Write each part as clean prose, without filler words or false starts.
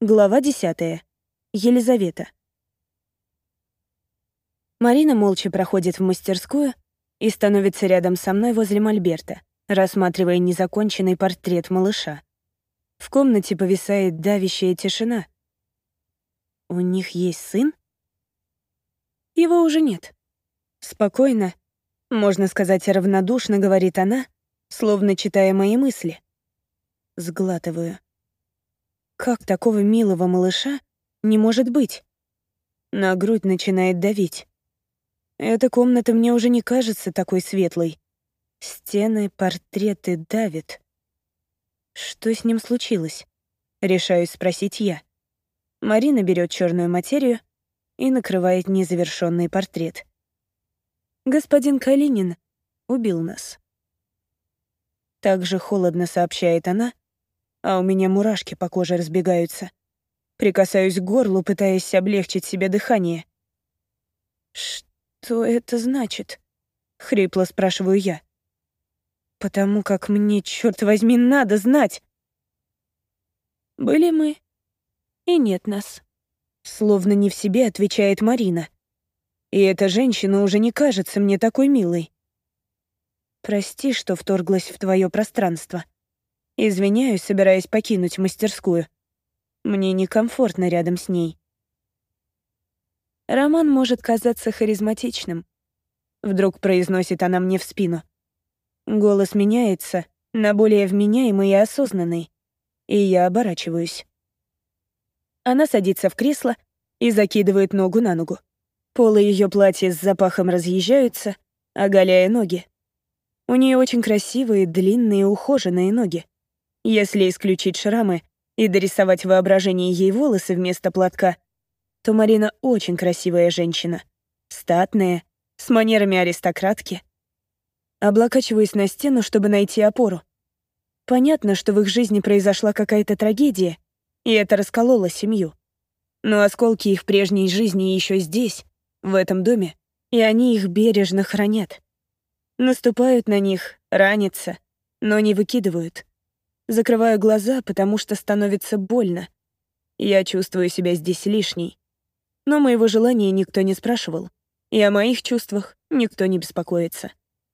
Глава 10. Елизавета. Марина молча проходит в мастерскую и становится рядом со мной возле мольберта, рассматривая незаконченный портрет малыша. В комнате повисает давящая тишина. У них есть сын? Его уже нет. Спокойно, можно сказать, равнодушно говорит она, словно читая мои мысли. Сглатываю. Как такого милого малыша не может быть? На грудь начинает давить. Эта комната мне уже не кажется такой светлой. Стены, портреты давят. Что с ним случилось? Решаюсь спросить я. Марина берет черную материю и накрывает незавершенный портрет. Господин Калинин убил нас. Так же холодно сообщает она, а у меня мурашки по коже разбегаются. Прикасаюсь к горлу, пытаясь облегчить себе дыхание. «Что это значит?» — хрипло спрашиваю я. «Потому как мне, черт возьми, надо знать!» «Были мы, и нет нас», — словно не в себе отвечает Марина. И эта женщина уже не кажется мне такой милой. «Прости, что вторглась в твое пространство. Извиняюсь, собираясь покинуть мастерскую. Мне некомфортно рядом с ней». «Роман может казаться харизматичным», — вдруг произносит она мне в спину. Голос меняется на более вменяемый и осознанный, и я оборачиваюсь. Она садится в кресло и закидывает ногу на ногу. Полы ее платья с запахом разъезжаются, оголяя ноги. У нее очень красивые, длинные, ухоженные ноги. Если исключить шрамы и дорисовать в воображении ей волосы вместо платка, то Марина очень красивая женщина. Статная, с манерами аристократки. Облокачиваюсь на стену, чтобы найти опору. Понятно, что в их жизни произошла какая-то трагедия, и это раскололо семью. Но осколки их прежней жизни еще здесь, в этом доме, и они их бережно хранят. Наступают на них, ранятся, но не выкидывают. Закрываю глаза, потому что становится больно. Я чувствую себя здесь лишней. Но моего желания никто не спрашивал, и о моих чувствах никто не беспокоится.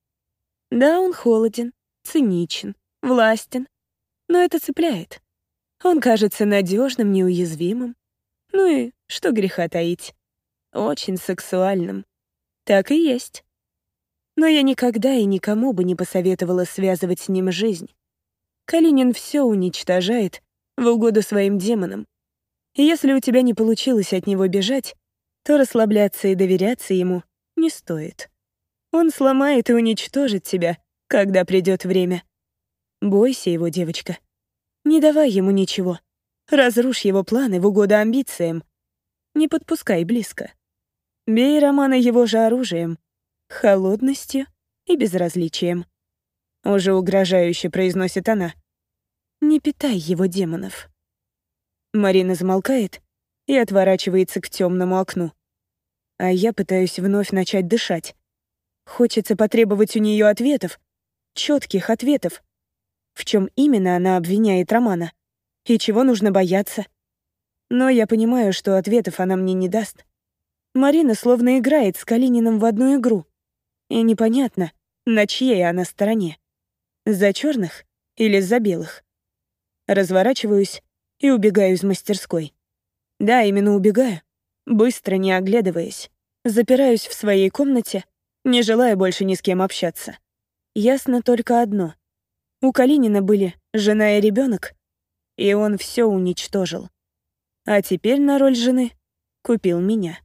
Да, он холоден, циничен, властен, но это цепляет. Он кажется надежным, неуязвимым. Ну и что греха таить, очень сексуальным. Так и есть. Но я никогда и никому бы не посоветовала связывать с ним жизнь. Калинин все уничтожает в угоду своим демонам. И если у тебя не получилось от него бежать, то расслабляться и доверяться ему не стоит. Он сломает и уничтожит тебя, когда придет время. Бойся его, девочка. Не давай ему ничего. Разрушь его планы в угоду амбициям. Не подпускай близко. Бей Романа его же оружием, холодностью и безразличием. Уже угрожающе произносит она. Не питай его демонов. Марина замолкает и отворачивается к темному окну. А я пытаюсь вновь начать дышать. Хочется потребовать у нее ответов, четких ответов. В чем именно она обвиняет Романа? И чего нужно бояться? Но я понимаю, что ответов она мне не даст. Марина словно играет с Калининым в одну игру. И непонятно, на чьей она стороне. За черных или за белых? Разворачиваюсь и убегаю из мастерской. Да, именно убегаю, быстро, не оглядываясь. Запираюсь в своей комнате, не желая больше ни с кем общаться. Ясно только одно. У Калинина были жена и ребенок, и он все уничтожил. А теперь на роль жены купил меня.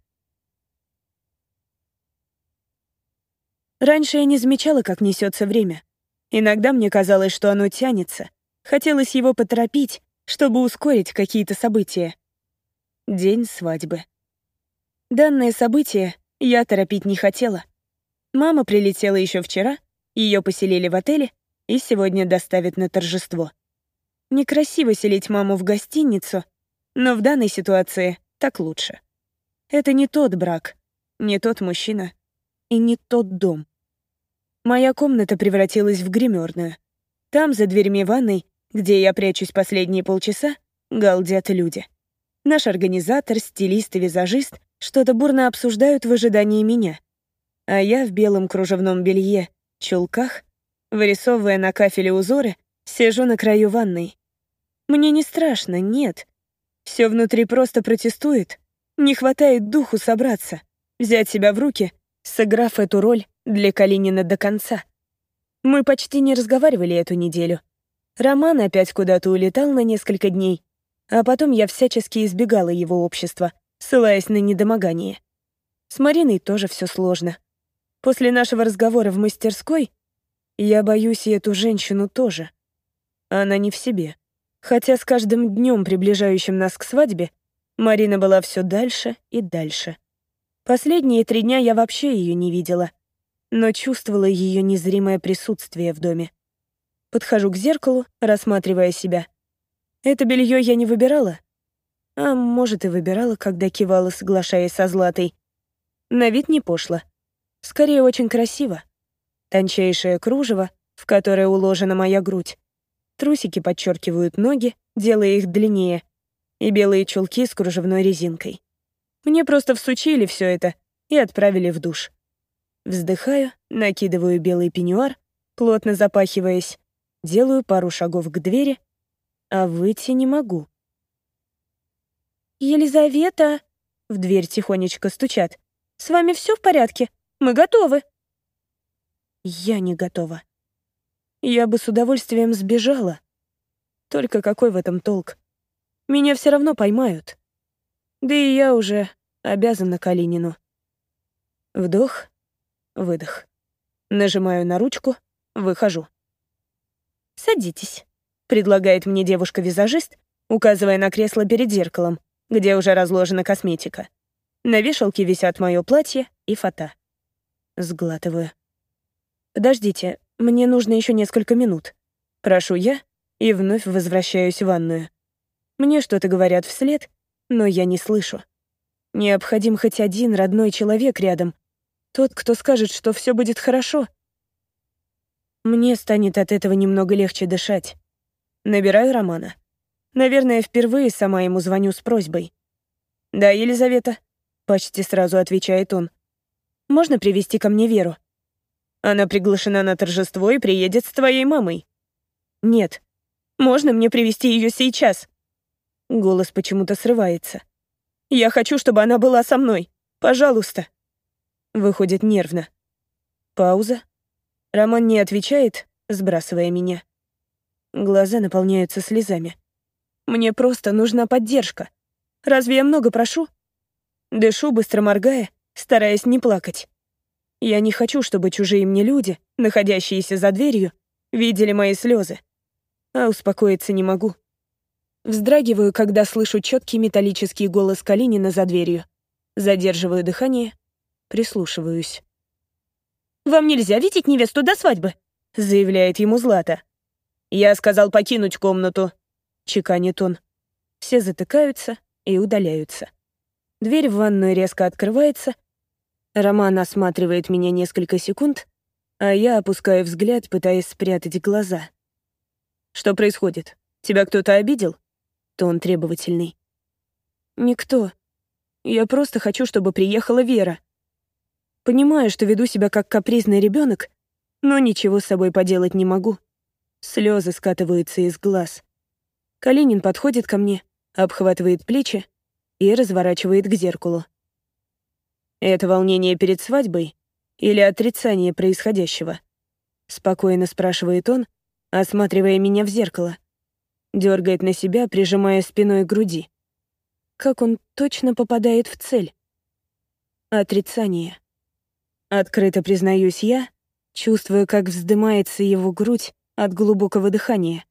Раньше я не замечала, как несется время. Иногда мне казалось, что оно тянется. Хотелось его поторопить, чтобы ускорить какие-то события. День свадьбы. Данное событие я торопить не хотела. Мама прилетела еще вчера, ее поселили в отеле и сегодня доставят на торжество. Некрасиво селить маму в гостиницу, но в данной ситуации так лучше. Это не тот брак, не тот мужчина и не тот дом. Моя комната превратилась в гримерную. Там, за дверьми ванной, где я прячусь последние полчаса, галдят люди. Наш организатор, стилист и визажист что-то бурно обсуждают в ожидании меня. А я в белом кружевном белье, чулках, вырисовывая на кафеле узоры, сижу на краю ванной. Мне не страшно, нет. Все внутри просто протестует. Не хватает духу собраться, взять себя в руки, сыграв эту роль для Калинина до конца. Мы почти не разговаривали эту неделю. Роман опять куда-то улетал на несколько дней, а потом я всячески избегала его общества, ссылаясь на недомогание. С Мариной тоже все сложно. После нашего разговора в мастерской я боюсь и эту женщину тоже. Она не в себе. Хотя с каждым днем, приближающим нас к свадьбе, Марина была все дальше и дальше. Последние 3 дня я вообще ее не видела, но чувствовала ее незримое присутствие в доме. Подхожу к зеркалу, рассматривая себя. Это белье я не выбирала. А может, и выбирала, когда кивала, соглашаясь со Златой. На вид не пошло. Скорее, очень красиво. Тончайшее кружево, в которое уложена моя грудь. Трусики подчеркивают ноги, делая их длиннее, и белые чулки с кружевной резинкой. Мне просто всучили все это и отправили в душ. Вздыхаю, накидываю белый пеньюар, плотно запахиваясь, делаю пару шагов к двери, а выйти не могу. «Елизавета!» — в дверь тихонечко стучат. «С вами все в порядке? Мы готовы!» Я не готова. Я бы с удовольствием сбежала. Только какой в этом толк? Меня все равно поймают. Да и я уже обязана Калинину. Вдох, выдох. Нажимаю на ручку, выхожу. «Садитесь», — предлагает мне девушка-визажист, указывая на кресло перед зеркалом, где уже разложена косметика. На вешалке висят мое платье и фата. Сглатываю. «Подождите, мне нужно еще несколько минут». Прошу я и вновь возвращаюсь в ванную. Мне что-то говорят вслед, но я не слышу. Необходим хоть один родной человек рядом. Тот, кто скажет, что все будет хорошо. Мне станет от этого немного легче дышать. Набираю Романа. Наверное, впервые сама ему звоню с просьбой. «Да, Елизавета», — почти сразу отвечает он. «Можно привезти ко мне Веру? Она приглашена на торжество и приедет с твоей мамой». «Нет. Можно мне привезти ее сейчас?» Голос почему-то срывается. «Я хочу, чтобы она была со мной. Пожалуйста». Выходит нервно. Пауза. Роман не отвечает, сбрасывая меня. Глаза наполняются слезами. Мне просто нужна поддержка. Разве я много прошу? Дышу, быстро моргая, стараясь не плакать. Я не хочу, чтобы чужие мне люди, находящиеся за дверью, видели мои слезы. А успокоиться не могу. Вздрагиваю, когда слышу четкий металлический голос Калинина за дверью. Задерживаю дыхание, прислушиваюсь. «Вам нельзя видеть невесту до свадьбы», — заявляет ему Злата. «Я сказал покинуть комнату», — чеканит он. Все затыкаются и удаляются. Дверь в ванную резко открывается. Роман осматривает меня несколько секунд, а я опускаю взгляд, пытаясь спрятать глаза. «Что происходит? Тебя кто-то обидел?» Тон требовательный. «Никто. Я просто хочу, чтобы приехала Вера. Понимаю, что веду себя как капризный ребенок, но ничего с собой поделать не могу. Слезы скатываются из глаз. Калинин подходит ко мне, обхватывает плечи и разворачивает к зеркалу. «Это волнение перед свадьбой или отрицание происходящего?» Спокойно спрашивает он, осматривая меня в зеркало. Дергает на себя, прижимая спиной к груди. Как он точно попадает в цель? Отрицание. Открыто признаюсь я, чувствуя, как вздымается его грудь от глубокого дыхания.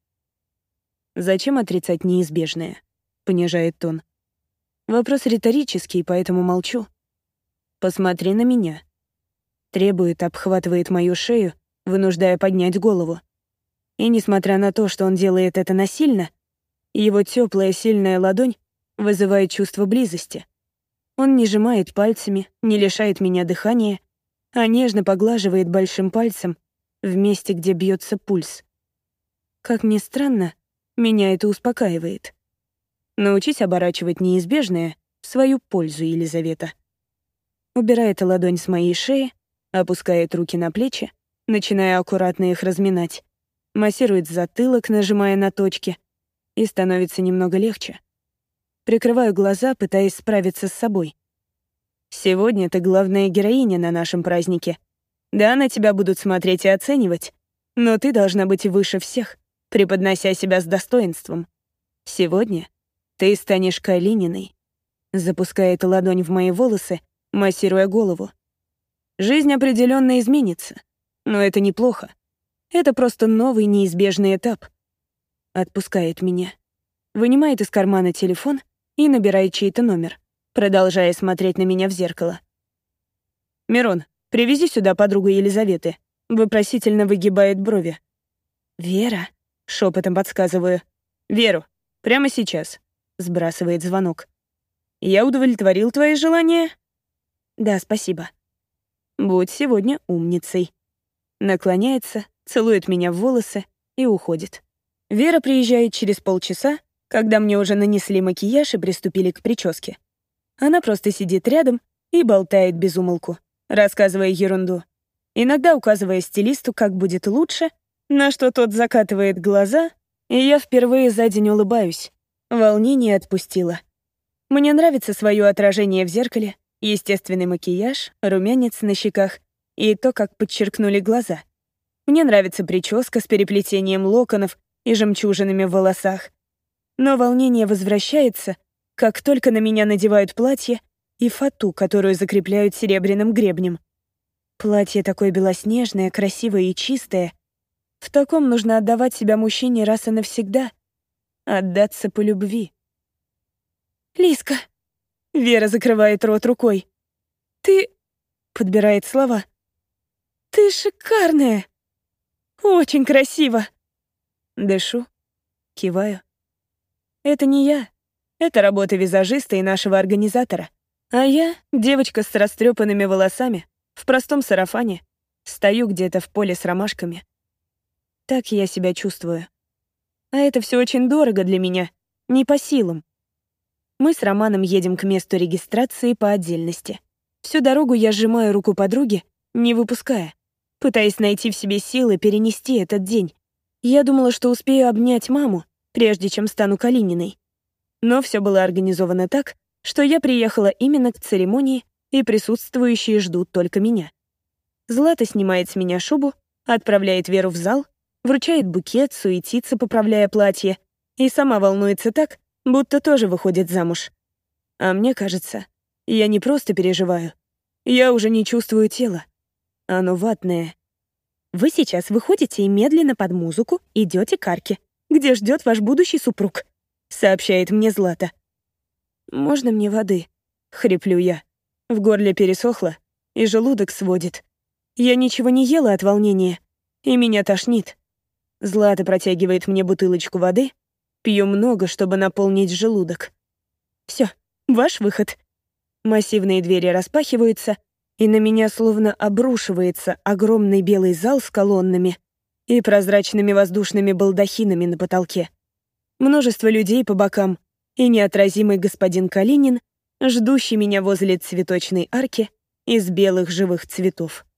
«Зачем отрицать неизбежное?» — понижает тон. Вопрос риторический, поэтому молчу. «Посмотри на меня». Требует, обхватывает мою шею, вынуждая поднять голову. И несмотря на то, что он делает это насильно, его теплая сильная ладонь вызывает чувство близости. Он не сжимает пальцами, не лишает меня дыхания, а нежно поглаживает большим пальцем в месте, где бьется пульс. Как ни странно, меня это успокаивает. Научись оборачивать неизбежное в свою пользу, Елизавета. Убирает ладонь с моей шеи, опускает руки на плечи, начиная аккуратно их разминать, массирует затылок, нажимая на точки, и становится немного легче. Прикрываю глаза, пытаясь справиться с собой. Сегодня ты главная героиня на нашем празднике. Да, на тебя будут смотреть и оценивать, но ты должна быть выше всех, преподнося себя с достоинством. Сегодня ты станешь Калининой. Запускает ладонь в мои волосы, массируя голову. Жизнь определенно изменится, но это неплохо. Это просто новый неизбежный этап. Отпускает меня. Вынимает из кармана телефон и набирает чей-то номер, продолжая смотреть на меня в зеркало. «Мирон, привези сюда подругу Елизаветы». Вопросительно выгибает брови. «Вера?» — шепотом подсказываю. «Веру, прямо сейчас», — сбрасывает звонок. «Я удовлетворил твои желания?» «Да, спасибо». «Будь сегодня умницей». Наклоняется, целует меня в волосы и уходит. Вера приезжает через полчаса, когда мне уже нанесли макияж и приступили к прическе. Она просто сидит рядом и болтает без умолку, рассказывая ерунду. Иногда указывая стилисту, как будет лучше, на что тот закатывает глаза, и я впервые за день улыбаюсь. Волнение отпустило. Мне нравится свое отражение в зеркале, естественный макияж, румянец на щеках и то, как подчеркнули глаза. Мне нравится прическа с переплетением локонов и жемчужинами в волосах. Но волнение возвращается, как только на меня надевают платье и фату, которую закрепляют серебряным гребнем. Платье такое белоснежное, красивое и чистое. В таком нужно отдавать себя мужчине раз и навсегда. Отдаться по любви. «Лиска!» — Вера закрывает рот рукой. «Ты...» — подбирает слова. «Ты шикарная! Очень красиво!» Дышу, киваю. Это не я. Это работа визажиста и нашего организатора. А я — девочка с растрепанными волосами, в простом сарафане, стою где-то в поле с ромашками. Так я себя чувствую. А это все очень дорого для меня, не по силам. Мы с Романом едем к месту регистрации по отдельности. Всю дорогу я сжимаю руку подруги, не выпуская, пытаясь найти в себе силы перенести этот день. Я думала, что успею обнять маму, прежде чем стану Калининой. Но все было организовано так, что я приехала именно к церемонии, и присутствующие ждут только меня. Злата снимает с меня шубу, отправляет Веру в зал, вручает букет, суетится, поправляя платье, и сама волнуется так, будто тоже выходит замуж. А мне кажется, я не просто переживаю. Я уже не чувствую тела. Оно ватное. Вы сейчас выходите и медленно под музыку идете к арке, где ждет ваш будущий супруг, сообщает мне Злата. «Можно мне воды?» — хриплю я. В горле пересохло, и желудок сводит. Я ничего не ела от волнения, и меня тошнит. Злата протягивает мне бутылочку воды, пью много, чтобы наполнить желудок. Все, ваш выход. Массивные двери распахиваются, и на меня словно обрушивается огромный белый зал с колоннами и прозрачными воздушными балдахинами на потолке. Множество людей по бокам и неотразимый господин Калинин, ждущий меня возле цветочной арки из белых живых цветов.